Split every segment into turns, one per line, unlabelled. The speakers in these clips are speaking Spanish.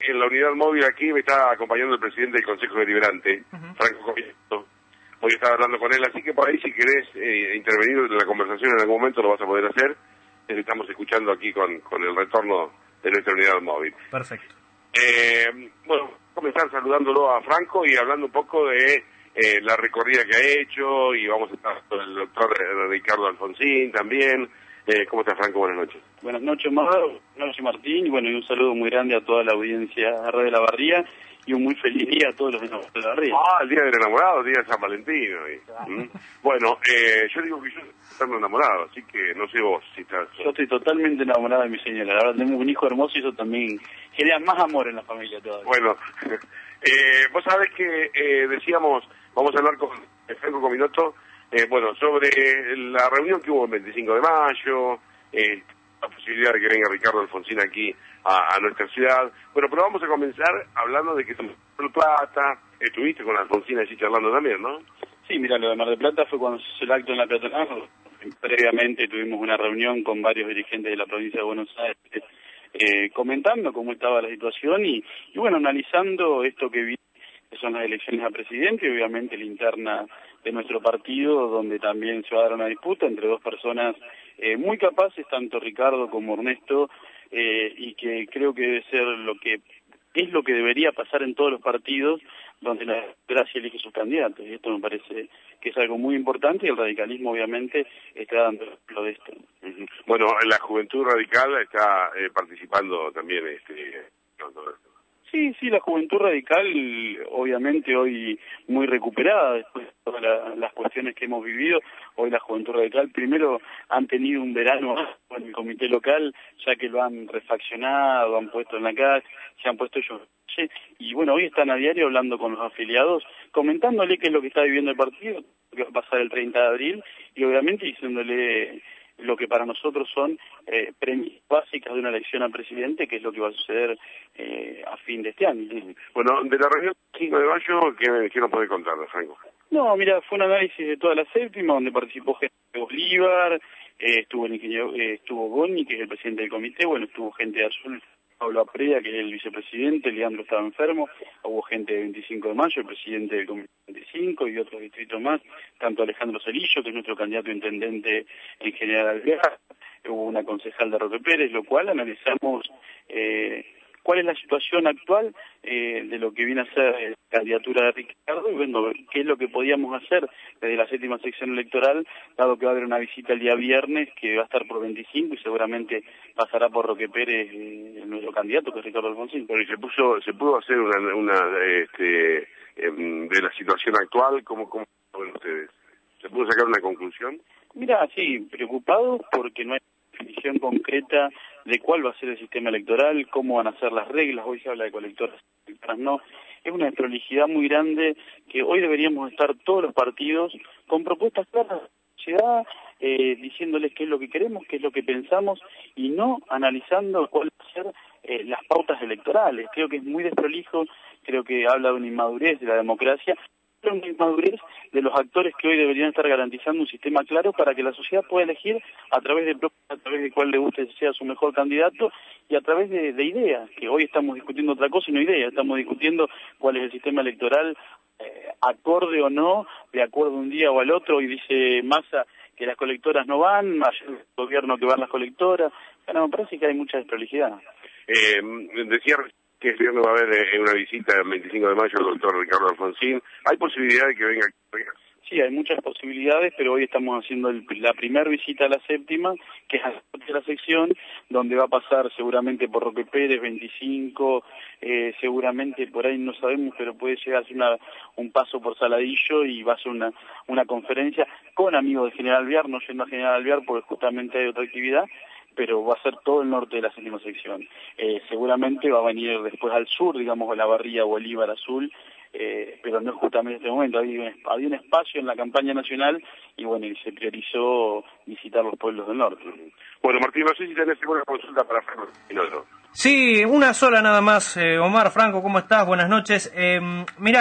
en la unidad móvil aquí me está acompañando el presidente del Consejo Deliberante, Franco Comineto. Hoy estaba hablando con él, así que por ahí si querés intervenir en la conversación en algún momento lo vas a poder hacer. Estamos escuchando aquí con el retorno de nuestra unidad móvil.
Perfecto.
Bueno, voy a comenzar saludándolo a Franco y hablando un poco de la recorrida que ha hecho, y vamos a estar con el doctor Ricardo Alfonsín también. ¿Cómo estás, Franco? Buenas noches.
Buenas noches, Mauro. Buenas noches, Martín. Y bueno, y un saludo muy grande a toda la audiencia de Radio La Barría y un muy feliz día a todos los enamorados de La Barría.
El día del enamorado, el día de San Valentín. Bueno, yo digo que yo estoy enamorado, así que no sé vos si estás...
Yo estoy totalmente enamorado de mi señora. La verdad, tenemos un hijo hermoso y eso también genera más amor en la familia todavía.
Bueno, vos sabés que decíamos, vamos a hablar con Franco Comineto, bueno, sobre la reunión que hubo el 25 de mayo, la posibilidad de que venga Ricardo Alfonsín aquí a nuestra ciudad. Bueno, pero vamos a comenzar hablando de que Mar del Plata, estuviste con Alfonsín allí charlando también, ¿no?
Sí, mira, lo de Mar del Plata fue cuando se hizo el acto en la peatonal. Previamente tuvimos una reunión con varios dirigentes de la provincia de Buenos Aires, comentando cómo estaba la situación y bueno, analizando esto que vi, que son las elecciones a presidente y obviamente la interna de nuestro partido, donde también se va a dar una disputa entre dos personas muy capaces, tanto Ricardo como Ernesto, y que creo que debe ser lo que debería pasar en todos los partidos donde la democracia elige sus candidatos, y esto me parece que es algo muy importante y el radicalismo obviamente está dando ejemplo de esto.
Bueno, la Juventud Radical está participando también
Sí, la Juventud Radical, obviamente hoy muy recuperada después de todas las cuestiones que hemos vivido. Hoy la Juventud Radical, primero, han tenido un verano con el comité local, ya que lo han refaccionado, han puesto en la calle, se han puesto ellos. Y bueno, hoy están a diario hablando con los afiliados, comentándole qué es lo que está viviendo el partido, lo que va a pasar el 30 de abril, y obviamente diciéndole lo que para nosotros son premisas básicas de una elección a presidente, que es lo que va a suceder a fin de este año.
Bueno, de la reunión del 5 de mayo, ¿qué nos puede contar, Franco?
No, mira, fue un análisis de toda la séptima, donde participó gente de Bolívar, estuvo el ingeniero, estuvo Goni, que es el presidente del comité, bueno, estuvo gente de Azul, Pablo Aprea, que es el vicepresidente, Leandro estaba enfermo, hubo gente de 25 de mayo, el presidente del comité 25 y otros distritos más, tanto Alejandro Cerillo, que es nuestro candidato a intendente en General Alvear, hubo una concejal de Roque Pérez, lo cual analizamos cuál es la situación actual de lo que viene a ser la candidatura de Ricardo y bueno, qué es lo que podíamos hacer desde la séptima sección electoral, dado que va a haber una visita el día viernes que va a estar por 25 y seguramente pasará por Roque Pérez, nuestro candidato, que es Ricardo Alfonsín.
Pero se pudo hacer una de la situación actual, ¿cómo ven ustedes? ¿Se pudo sacar una conclusión?
Mira, sí, preocupados porque no hay definición concreta de cuál va a ser el sistema electoral, cómo van a ser las reglas. Hoy se habla de colectoras, otras no. Es una desprolijidad muy grande que hoy deberíamos estar todos los partidos con propuestas claras a la sociedad, diciéndoles qué es lo que queremos, qué es lo que pensamos y no analizando cuáles van a ser las pautas electorales. Creo que es muy desprolijo, creo que habla de una inmadurez de la democracia, una inmadurez de los actores que hoy deberían estar garantizando un sistema claro para que la sociedad pueda elegir a través de cuál le guste sea su mejor candidato y a través de ideas, que hoy estamos discutiendo otra cosa y no ideas, estamos discutiendo cuál es el sistema electoral acorde o no, de acuerdo un día o al otro, y dice Massa que las colectoras no van, ayer el gobierno que van las colectoras. Bueno, me parece que hay mucha desprolijidad.
Decía que este viernes va a haber una visita el 25 de mayo al doctor Ricardo Alfonsín. ¿Hay posibilidad de que venga aquí?
Sí, hay muchas posibilidades, pero hoy estamos haciendo la primera visita a la séptima, que es a la sección, donde va a pasar seguramente por Roque Pérez, 25, seguramente por ahí no sabemos, pero puede llegar a ser un paso por Saladillo y va a ser una conferencia con amigos de General Alvear, no yendo a General Alvear porque justamente hay otra actividad, pero va a ser todo el norte de la séptima sección. Seguramente va a venir después al sur, digamos, a La Barría, Bolívar, Azul, pero no es justamente este momento. Había un espacio en la campaña nacional y bueno, y se priorizó visitar los pueblos del norte.
Bueno, Martín, no sé si tenés alguna consulta para Franco
Sí, una sola nada más, Omar. Franco, ¿cómo estás? Buenas noches. Mirá,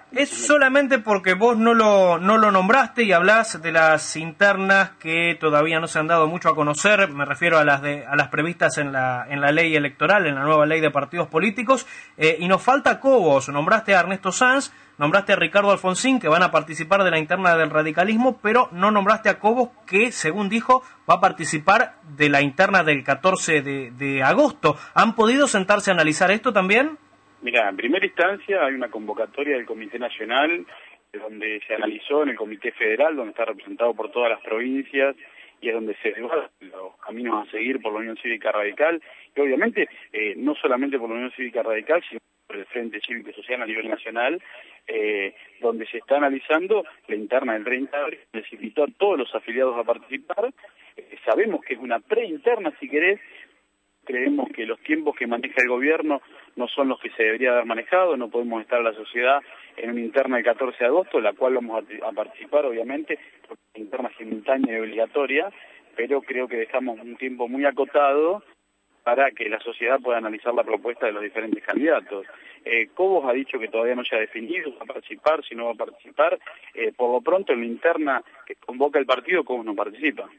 es solamente porque vos no lo nombraste y hablás de las internas que todavía no se han dado mucho a conocer. Me refiero a las previstas en la ley electoral, en la nueva ley de partidos políticos, y nos falta Cobos. Nombraste a Ernesto Sanz, nombraste a Ricardo Alfonsín, que van a participar de la interna del radicalismo, pero no nombraste a Cobos, que según dijo va a participar de la interna del 14 de agosto. ¿Han podido sentarse a analizar esto también?
Mira, en primera instancia hay una convocatoria del Comité Nacional donde se analizó en el Comité Federal, donde está representado por todas las provincias y es donde se debaten los caminos a seguir por la Unión Cívica Radical y obviamente no solamente por la Unión Cívica Radical, sino por el Frente Cívico y Social a nivel nacional, donde se está analizando la interna del 30 de abril, se invitó a todos los afiliados a participar. Sabemos que es una preinterna, si querés. Creemos que los tiempos que maneja el gobierno no son los que se debería haber manejado, no podemos estar la sociedad en una interna del 14 de agosto, la cual vamos a participar obviamente, porque es una interna simultánea y obligatoria, pero creo que dejamos un tiempo muy acotado para que la sociedad pueda analizar la propuesta de los diferentes candidatos. Cobos ha dicho que todavía no se ha definido, va a participar, si no va a participar. Por lo pronto en la interna que convoca el partido, Cobos no participa.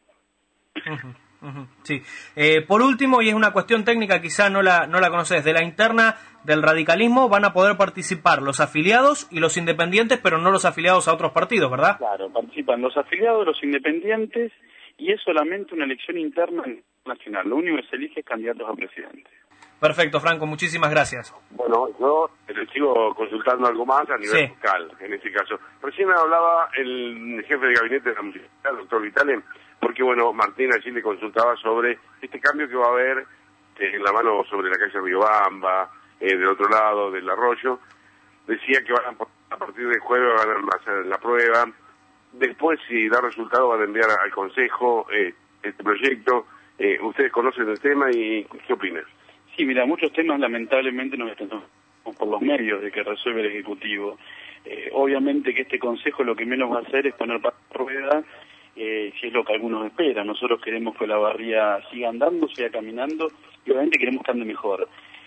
Sí. Por último, y es una cuestión técnica, quizá no la conoces, de la interna del radicalismo van a poder participar los afiliados y los independientes, pero no los afiliados a otros partidos, ¿verdad?
Claro, participan los afiliados, los independientes, y es solamente una elección interna nacional. Lo único que se elige es candidatos a presidente.
Perfecto, Franco, muchísimas gracias.
Bueno, yo sigo consultando algo más a nivel fiscal, en este caso. Recién me hablaba el jefe de gabinete de la municipalidad, el doctor Vitale, porque bueno, Martín allí le consultaba sobre este cambio que va a haber en la mano sobre la calle Riobamba, del otro lado del arroyo. Decía que van a partir del jueves van a hacer la prueba. Después, si da resultado, van a enviar al Consejo este proyecto. Ustedes conocen el tema y ¿qué opinan?
Sí, mira, muchos temas lamentablemente nos están por los medios de que resuelve el Ejecutivo. Obviamente que este Consejo lo que menos va a hacer es poner para rueda, si es lo que algunos esperan. Nosotros queremos que la barría siga andando, siga caminando, y obviamente queremos que ande mejor.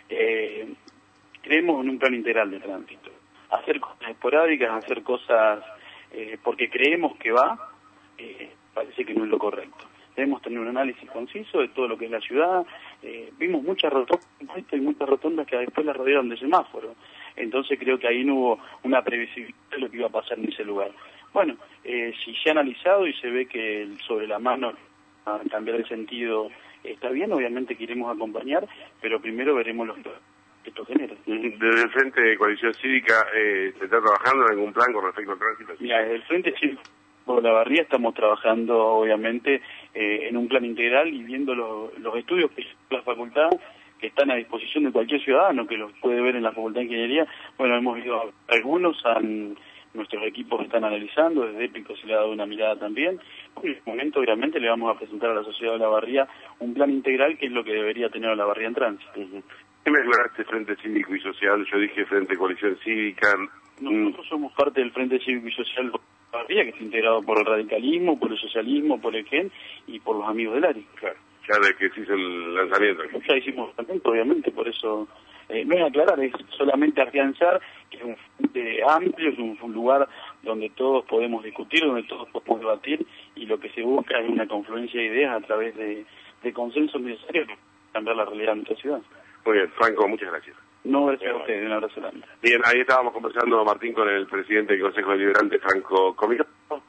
Creemos en un plan integral de tránsito. Hacer cosas esporádicas, hacer cosas porque creemos que va, parece que no es lo correcto. Debemos tener un análisis conciso de todo lo que es la ciudad. Vimos muchas rotondas y muchas rotondas que después las rodearon de semáforo. Entonces creo que ahí no hubo una previsibilidad de lo que iba a pasar en ese lugar. Bueno, si se ha analizado y se ve que sobre la mano a cambiar el sentido está bien, obviamente que iremos a acompañar, pero primero veremos lo que esto genera.
Desde el Frente de Coalición Cívica, ¿se está trabajando en algún plan con respecto al tránsito?
Mira, desde el Frente Cívico por la barría estamos trabajando obviamente en un plan integral y viendo los estudios que la facultad que están a disposición de cualquier ciudadano que los puede ver en la Facultad de Ingeniería. Bueno, hemos visto algunos, nuestros equipos están analizando, desde Épico se le ha dado una mirada también. En este momento obviamente le vamos a presentar a la sociedad de la barría un plan integral que es lo que debería tener la barría en tránsito.
¿Qué me aclaraste Frente Cívico y Social? Yo dije Frente Coalición Cívica.
Nosotros somos parte del Frente Cívico y Social que está integrado por el radicalismo, por el socialismo, por el GEN y por los amigos del ARI.
Claro, ya de que se hizo el lanzamiento.
Ya hicimos el lanzamiento, obviamente, por eso no es aclarar, es solamente afianzar que es un frente amplio, es un lugar donde todos podemos discutir, donde todos podemos debatir y lo que se busca es una confluencia de ideas a través de consensos necesarios para cambiar la realidad de nuestra ciudad.
Muy bien, Franco, muchas gracias.
No, gracias a ustedes, un abrazo grande.
Bien, ahí estábamos conversando, Martín, con el presidente del Consejo Deliberante, Franco Comino.